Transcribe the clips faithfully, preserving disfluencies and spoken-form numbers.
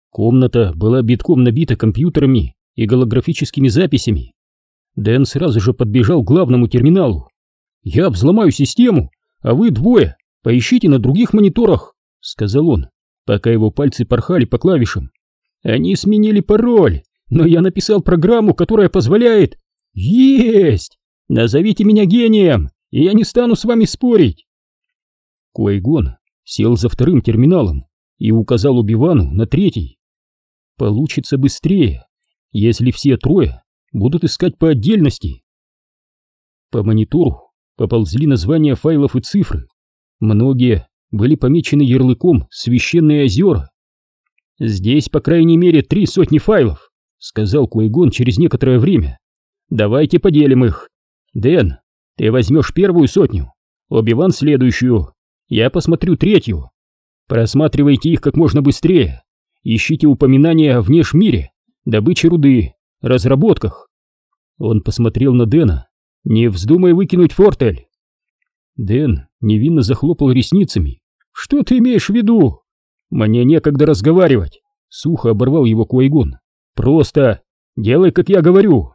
Комната была битком набита компьютерами и голографическими записями. Дэн сразу же подбежал к главному терминалу. «Я взломаю систему, а вы двое поищите на других мониторах», — сказал он, пока его пальцы порхали по клавишам. «Они сменили пароль, но я написал программу, которая позволяет...» «Есть! Назовите меня гением, и я не стану с вами спорить!» Куайгон сел за вторым терминалом и указал Оби-Вану на третий. «Получится быстрее, если все трое будут искать по отдельности». По монитору поползли названия файлов и цифры. Многие были помечены ярлыком «Священные озера». «Здесь, по крайней мере, три сотни файлов», — сказал Куайгон через некоторое время. «Давайте поделим их. Дэн, ты возьмешь первую сотню, Оби-Ван следующую, я посмотрю третью. Просматривайте их как можно быстрее. Ищите упоминания о внешмире, добыче руды, разработках». Он посмотрел на Дэна. «Не вздумай выкинуть фортель». Дэн невинно захлопал ресницами. «Что ты имеешь в виду?» «Мне некогда разговаривать», — сухо оборвал его Куайгон. «Просто делай, как я говорю».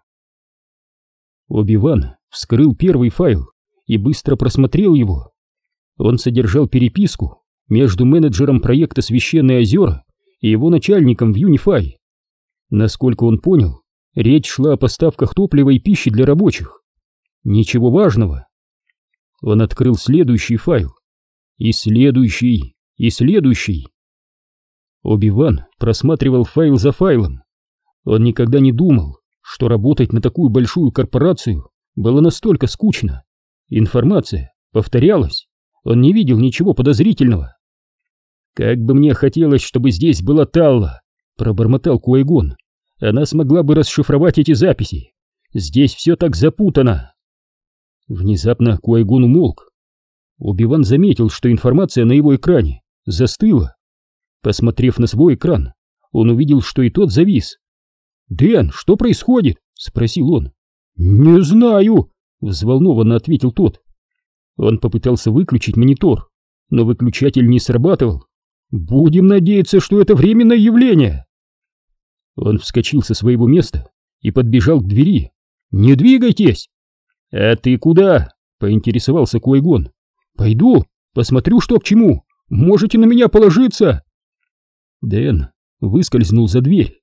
Оби-Ван вскрыл первый файл и быстро просмотрел его. Он содержал переписку между менеджером проекта «Священные озера» и его начальником в Юнифай. Насколько он понял, речь шла о поставках топлива и пищи для рабочих. Ничего важного. Он открыл следующий файл. И следующий, и следующий. Оби-Ван просматривал файл за файлом. Он никогда не думал, что работать на такую большую корпорацию было настолько скучно. Информация повторялась. Он не видел ничего подозрительного. «Как бы мне хотелось, чтобы здесь была Талла», — пробормотал Куайгон. «Она смогла бы расшифровать эти записи. Здесь все так запутано». Внезапно Куайгон умолк. Оби-Ван заметил, что информация на его экране застыла. Посмотрев на свой экран, он увидел, что и тот завис. «Дэн, что происходит?» — спросил он. «Не знаю», — взволнованно ответил тот. Он попытался выключить монитор, но выключатель не срабатывал. «Будем надеяться, что это временное явление». Он вскочил со своего места и подбежал к двери. «Не двигайтесь!» «А ты куда?» — поинтересовался Куайгон. «Пойду, посмотрю, что к чему. Можете на меня положиться!» Дэн выскользнул за дверь.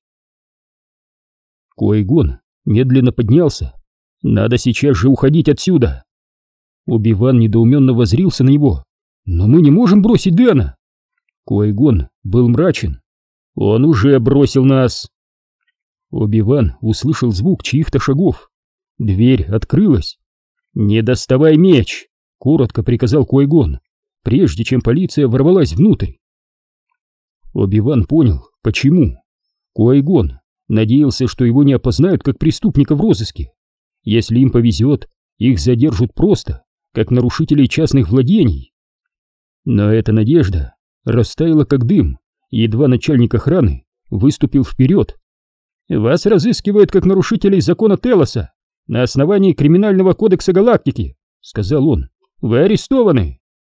Куайгон медленно поднялся. «Надо сейчас же уходить отсюда!» Оби-Ван недоуменно воззрился на него. «Но мы не можем бросить Дэна!» Куайгон был мрачен. «Он уже бросил нас!» Оби-Ван услышал звук чьих-то шагов. Дверь открылась. «Не доставай меч!» — коротко приказал Куайгон, прежде чем полиция ворвалась внутрь. Оби-Ван понял, почему. Куайгон надеялся, что его не опознают как преступника в розыске. Если им повезет, их задержат просто, как нарушителей частных владений. Но эта надежда растаяла как дым, едва начальник охраны выступил вперед. «Вас разыскивают как нарушителей закона Телоса на основании Криминального кодекса Галактики», — сказал он. «Вы арестованы».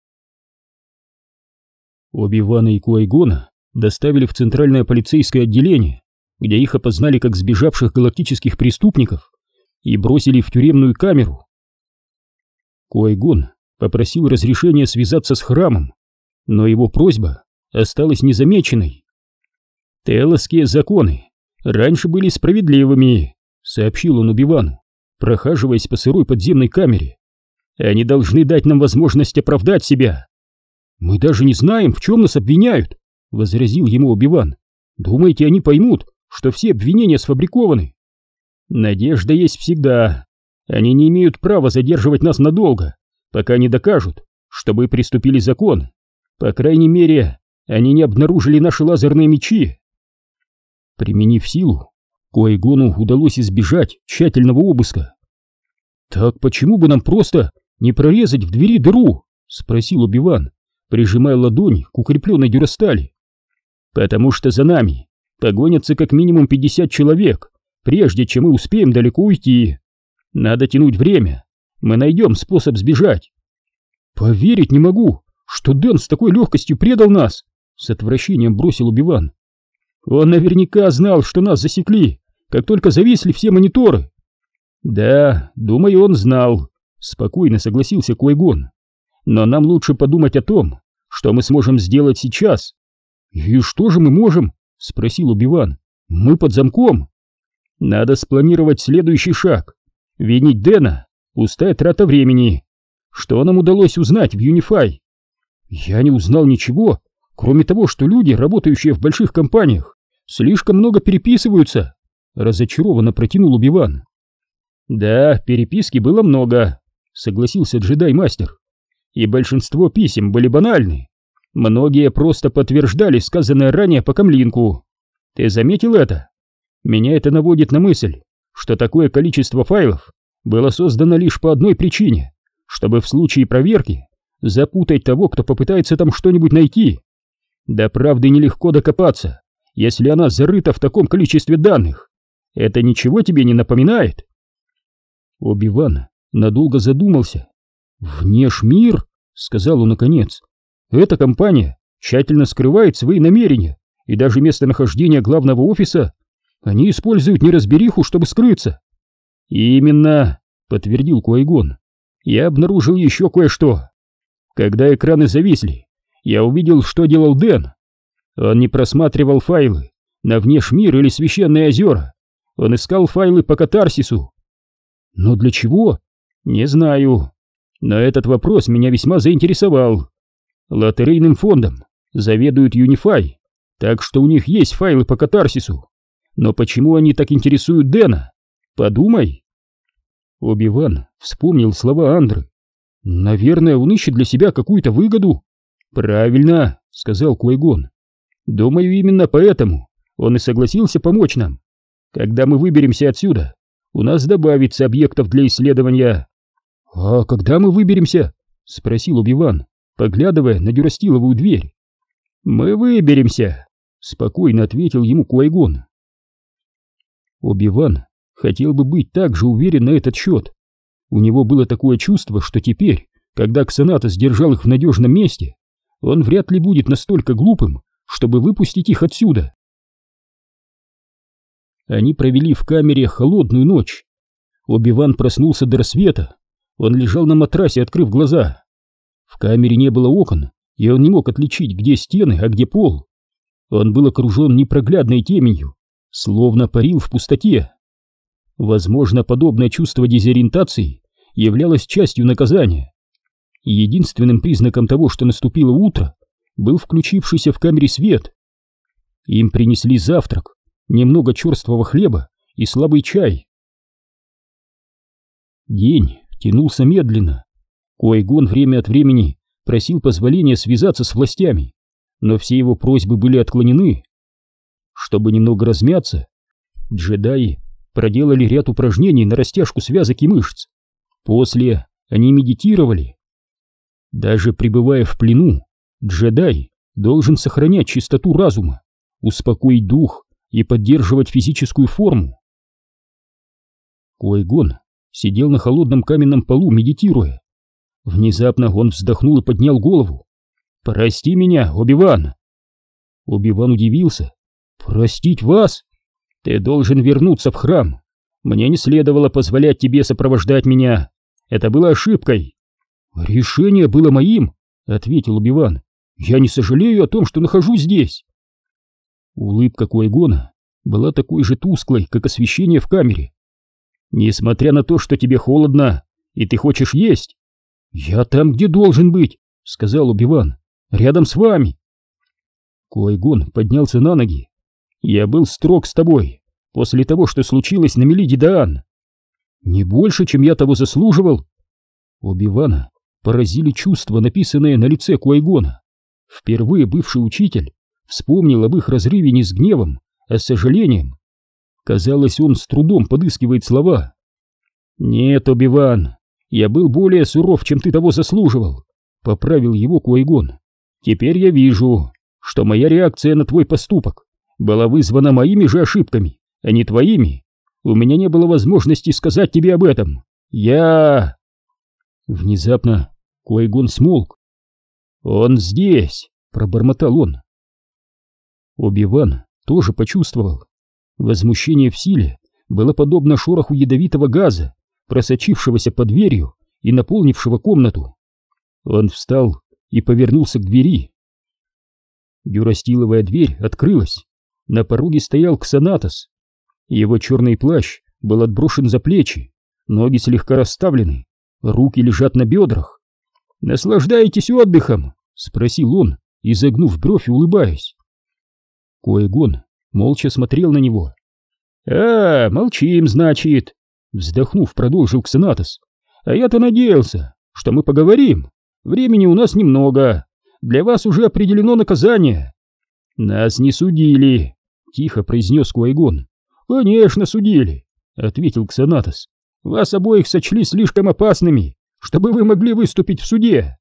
Оби-Вана и Куайгона доставили в центральное полицейское отделение, где их опознали как сбежавших галактических преступников и бросили в тюремную камеру. Куайгон попросил разрешения связаться с храмом, но его просьба осталась незамеченной. «Телосские законы раньше были справедливыми», — сообщил он Оби-Вану, прохаживаясь по сырой подземной камере. «Они должны дать нам возможность оправдать себя». «Мы даже не знаем, в чем нас обвиняют», — возразил ему Оби-Ван. «Думаете, они поймут, что все обвинения сфабрикованы?» «Надежда есть всегда. Они не имеют права задерживать нас надолго, пока не докажут, что мы приступили закон. По крайней мере, они не обнаружили наши лазерные мечи». Применив силу, Куайгону удалось избежать тщательного обыска. «Так почему бы нам просто не прорезать в двери дыру?» — спросил Оби-Ван, прижимая ладонь к укрепленной дюрастали. «Потому что за нами погонятся как минимум пятьдесят человек, прежде чем мы успеем далеко уйти. Надо тянуть время, мы найдем способ сбежать». «Поверить не могу, что Дэн с такой легкостью предал нас!» — с отвращением бросил Оби-Ван. Он наверняка знал, что нас засекли, как только зависли все мониторы. Да, думаю, он знал, спокойно согласился Квай-Гон. Но нам лучше подумать о том, что мы сможем сделать сейчас. И что же мы можем? Спросил Оби-Ван. Мы под замком. Надо спланировать следующий шаг. Винить Дэна — пустая трата времени. Что нам удалось узнать в Юнифай? Я не узнал ничего, кроме того, что люди, работающие в больших компаниях, слишком много переписываются. Разочарованно протянул Оби-Ван. Да, переписки было много, согласился джедай-мастер. И большинство писем были банальны. Многие просто подтверждали сказанное ранее по камлинку. Ты заметил это? Меня это наводит на мысль, что такое количество файлов было создано лишь по одной причине, чтобы в случае проверки запутать того, кто попытается там что-нибудь найти. До правды нелегко докопаться, если она зарыта в таком количестве данных. Это ничего тебе не напоминает? Оби-Ван надолго задумался. «Внешмир», — сказал он наконец, — «эта компания тщательно скрывает свои намерения, и даже местонахождение главного офиса они используют неразбериху, чтобы скрыться». «Именно», — подтвердил Квай-Гон, — «я обнаружил еще кое-что. Когда экраны зависли, я увидел, что делал Дэн. Он не просматривал файлы на Внешмир или Священные озера, он искал файлы по катарсису». «Но для чего?» «Не знаю. Но этот вопрос меня весьма заинтересовал. Лотерейным фондом заведует Юнифай, так что у них есть файлы по катарсису. Но почему они так интересуют Дэна? Подумай». Оби-Ван вспомнил слова Андры. «Наверное, он ищет для себя какую-то выгоду». «Правильно», — сказал Квай-Гон. «Думаю, именно поэтому он и согласился помочь нам. Когда мы выберемся отсюда, у нас добавится объектов для исследования». «А когда мы выберемся?» — спросил Оби-Ван, поглядывая на дюрастиловую дверь. «Мы выберемся», — спокойно ответил ему Квай-Гон. Оби-Ван хотел бы быть так же уверен на этот счет. У него было такое чувство, что теперь, когда Ксанатос держал их в надежном месте, он вряд ли будет настолько глупым, чтобы выпустить их отсюда. Они провели в камере холодную ночь. Оби-Ван проснулся до рассвета. Он лежал на матрасе, открыв глаза. В камере не было окон, и он не мог отличить, где стены, а где пол. Он был окружен непроглядной теменью, словно парил в пустоте. Возможно, подобное чувство дезориентации являлось частью наказания. Единственным признаком того, что наступило утро, был включившийся в камере свет. Им принесли завтрак, немного черствого хлеба и слабый чай. День тянулся медленно. Квай-Гон время от времени просил позволения связаться с властями, но все его просьбы были отклонены. Чтобы немного размяться, джедаи проделали ряд упражнений на растяжку связок и мышц. После они медитировали. Даже пребывая в плену, джедай должен сохранять чистоту разума, успокоить дух и поддерживать физическую форму. Квай-Гон сидел на холодном каменном полу, медитируя. Внезапно он вздохнул и поднял голову. «Прости меня, Оби-Ван!» Оби-Ван удивился. «Простить вас? Ты должен вернуться в храм. Мне не следовало позволять тебе сопровождать меня. Это было ошибкой». «Решение было моим», — ответил Оби-Ван. «Я не сожалею о том, что нахожусь здесь». Улыбка Квай-Гона была такой же тусклой, как освещение в камере. «Несмотря на то, что тебе холодно, и ты хочешь есть?» «Я там, где должен быть», — сказал Оби-Ван. «Рядом с вами». Квай-Гон поднялся на ноги. «Я был строг с тобой после того, что случилось на Мелиде-Даан. Не больше, чем я того заслуживал». Оби-Вана поразили чувства, написанные на лице Квай-Гона. Впервые бывший учитель вспомнил об их разрыве не с гневом, а с сожалением. Казалось, он с трудом подыскивает слова. «Нет, Оби-Ван, я был более суров, чем ты того заслуживал», — поправил его Квай-Гон. «Теперь я вижу, что моя реакция на твой поступок была вызвана моими же ошибками, а не твоими. У меня не было возможности сказать тебе об этом. Я...» Внезапно Квай-Гон смолк. «Он здесь», — пробормотал он. Оби-Ван тоже почувствовал. Возмущение в силе было подобно шороху ядовитого газа, просочившегося под дверью и наполнившего комнату. Он встал и повернулся к двери. Дюрастиловая дверь открылась. На пороге стоял Ксанатос. Его черный плащ был отброшен за плечи, ноги слегка расставлены, руки лежат на бедрах. «Наслаждаетесь отдыхом?» — спросил он, изогнув бровь и улыбаясь. Ки-Гон молча смотрел на него. «А, молчим, значит», — вздохнув, продолжил Ксанатос. «А я-то надеялся, что мы поговорим. Времени у нас немного. Для вас уже определено наказание». «Нас не судили», — тихо произнес Ки-Гон. «Конечно, судили», — ответил Ксанатос. «Вас обоих сочли слишком опасными, чтобы вы могли выступить в суде».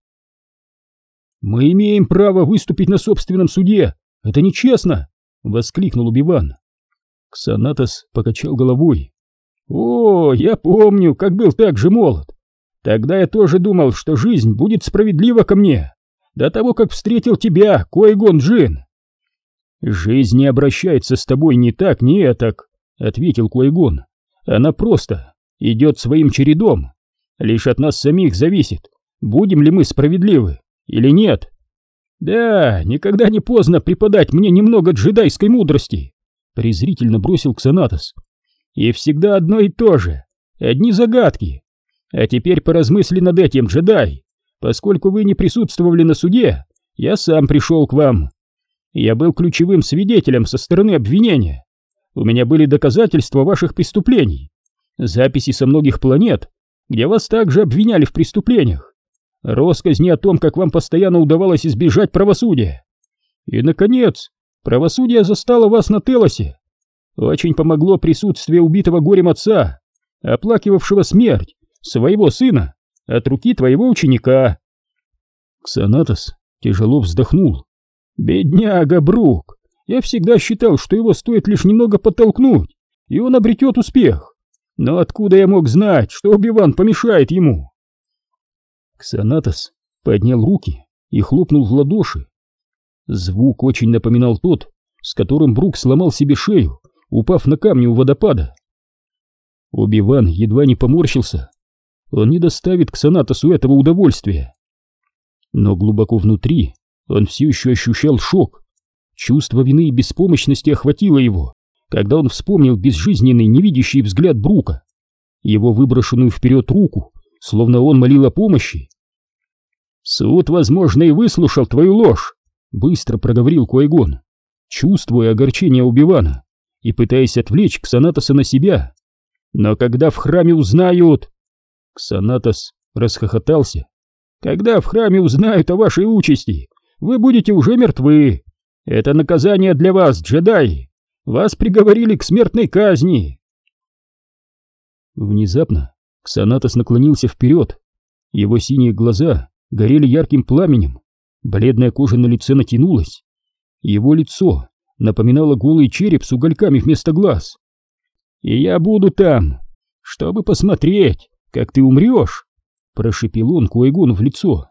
«Мы имеем право выступить на собственном суде. Это нечестно», — воскликнул Оби-Ван. Ксанатос покачал головой. «О, я помню, как был так же молод. Тогда я тоже думал, что жизнь будет справедлива ко мне, до того, как встретил тебя, Ки-Гон Джин». «Жизнь не обращается с тобой ни так, ни этак», — ответил Ки-Гон. «Она просто идет своим чередом. Лишь от нас самих зависит, будем ли мы справедливы или нет». «Да, никогда не поздно преподать мне немного джедайской мудрости», — презрительно бросил Ксанатос. «И всегда одно и то же, одни загадки. А теперь поразмысли над этим, джедай. Поскольку вы не присутствовали на суде, я сам пришел к вам. Я был ключевым свидетелем со стороны обвинения. У меня были доказательства ваших преступлений, записи со многих планет, где вас также обвиняли в преступлениях, россказни о том, как вам постоянно удавалось избежать правосудия. И, наконец, правосудие застало вас на Телосе. Очень помогло присутствие убитого горем отца, оплакивавшего смерть своего сына от руки твоего ученика». Ксанатос тяжело вздохнул. «Бедняга Брук! Я всегда считал, что его стоит лишь немного подтолкнуть, и он обретет успех. Но откуда я мог знать, что Оби-Ван помешает ему?» Ксанатос поднял руки и хлопнул в ладоши. Звук очень напоминал тот, с которым Брук сломал себе шею, упав на камни у водопада. Оби-Ван едва не поморщился. Он не доставит Ксанатосу этого удовольствия. Но глубоко внутри он все еще ощущал шок. Чувство вины и беспомощности охватило его, когда он вспомнил безжизненный невидящий взгляд Брука, его выброшенную вперед руку, словно он молил о помощи. «Суд, возможно, и выслушал твою ложь», — быстро проговорил Ки-Гон, чувствуя огорчение Оби-Вана и пытаясь отвлечь Ксанатоса на себя. «Но когда в храме узнают...» Ксанатос расхохотался. «Когда в храме узнают о вашей участи, вы будете уже мертвы. Это наказание для вас, джедаи. Вас приговорили к смертной казни». Внезапно Ксанатос наклонился вперед. Его синие глаза горели ярким пламенем, бледная кожа на лице натянулась. Его лицо напоминало голый череп с угольками вместо глаз. «И я буду там, чтобы посмотреть, как ты умрешь», — прошепел он Ки-Гону в лицо.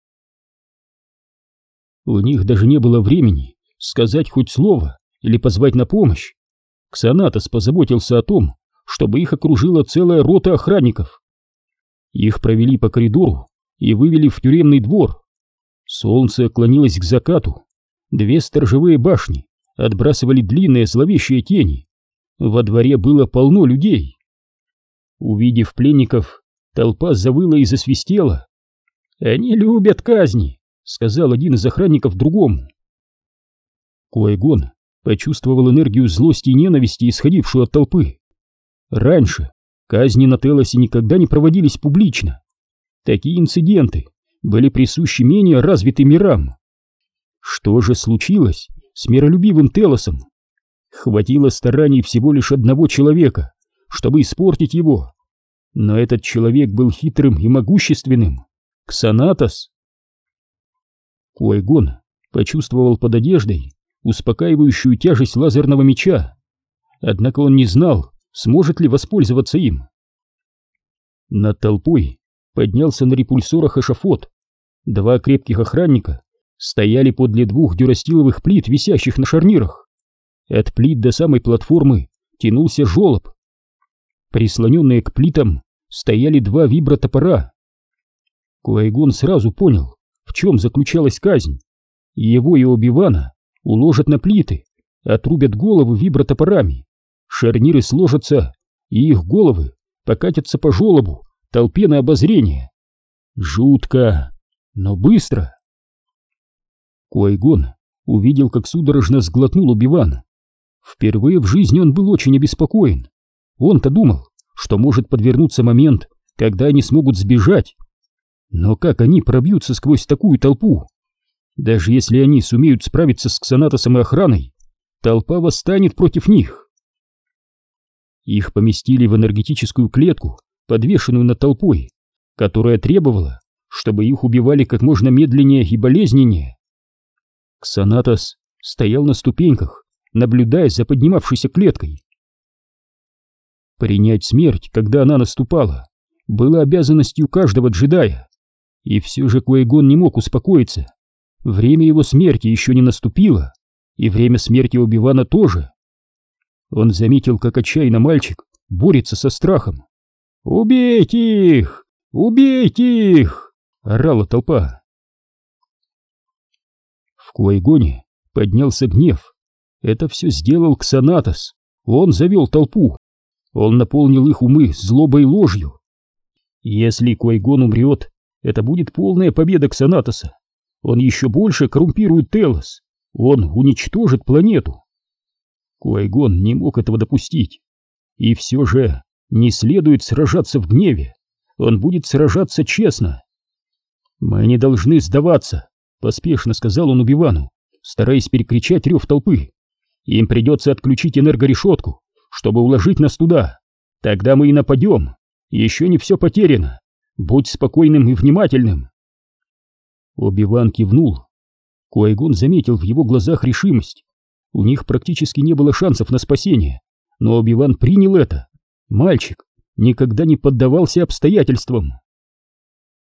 У них даже не было времени сказать хоть слово или позвать на помощь. Ксанатос позаботился о том, чтобы их окружила целая рота охранников. Их провели по коридору и вывели в тюремный двор. Солнце клонилось к закату. Две сторожевые башни отбрасывали длинные зловещие тени. Во дворе было полно людей. Увидев пленников, толпа завыла и засвистела. «Они любят казни», — сказал один из охранников другому. Ки-Гон почувствовал энергию злости и ненависти, исходившую от толпы. Раньше казни на Телосе никогда не проводились публично. Такие инциденты были присущи менее развитым мирам. Что же случилось с миролюбивым Телосом? Хватило стараний всего лишь одного человека, чтобы испортить его. Но этот человек был хитрым и могущественным. Ксанатос. Ки-Гон почувствовал под одеждой успокаивающую тяжесть лазерного меча. Однако он не знал, сможет ли воспользоваться им. Над толпой поднялся на репульсорах эшафот. Два крепких охранника стояли подле двух дюрастиловых плит, висящих на шарнирах. От плит до самой платформы тянулся желоб. Прислоненные к плитам стояли два вибротопора. Куай-Гон сразу понял, в чем заключалась казнь. Его и Оби-Вана уложат на плиты, отрубят головы вибротопорами, шарниры сложатся, и их головы покатятся по желобу толпе на обозрение. Жутко, но быстро. Куай-Гон увидел, как судорожно сглотнул Оби-Ван. Впервые в жизни он был очень обеспокоен. Он-то думал, что может подвернуться момент, когда они смогут сбежать. Но как они пробьются сквозь такую толпу? Даже если они сумеют справиться с Ксанатосом и охраной, толпа восстанет против них. Их поместили в энергетическую клетку, подвешенную над толпой, которая требовала, чтобы их убивали как можно медленнее и болезненнее. Ксанатос стоял на ступеньках, наблюдая за поднимавшейся клеткой. Принять смерть, когда она наступала, было обязанностью каждого джедая. И все же Куай-Гон не мог успокоиться. Время его смерти еще не наступило, и время смерти Оби-Вана тоже. Он заметил, как отчаянно мальчик борется со страхом. «Убейте их! Убейте их!» — орала толпа. В Куай-Гоне поднялся гнев. Это все сделал Ксанатос. Он завел толпу. Он наполнил их умы злобой и ложью. Если Куай-Гон умрет, это будет полная победа Ксанатоса. Он еще больше коррумпирует Телос. Он уничтожит планету. Куай-Гон не мог этого допустить. И все же не следует сражаться в гневе. Он будет сражаться честно. «Мы не должны сдаваться», — поспешно сказал он Оби-Вану, стараясь перекричать рев толпы. «Им придется отключить энергорешетку, чтобы уложить нас туда. Тогда мы и нападем. Еще не все потеряно. Будь спокойным и внимательным». Оби-Ван кивнул. Куай-Гон заметил в его глазах решимость. У них практически не было шансов на спасение, но Оби-Ван принял это. Мальчик никогда не поддавался обстоятельствам.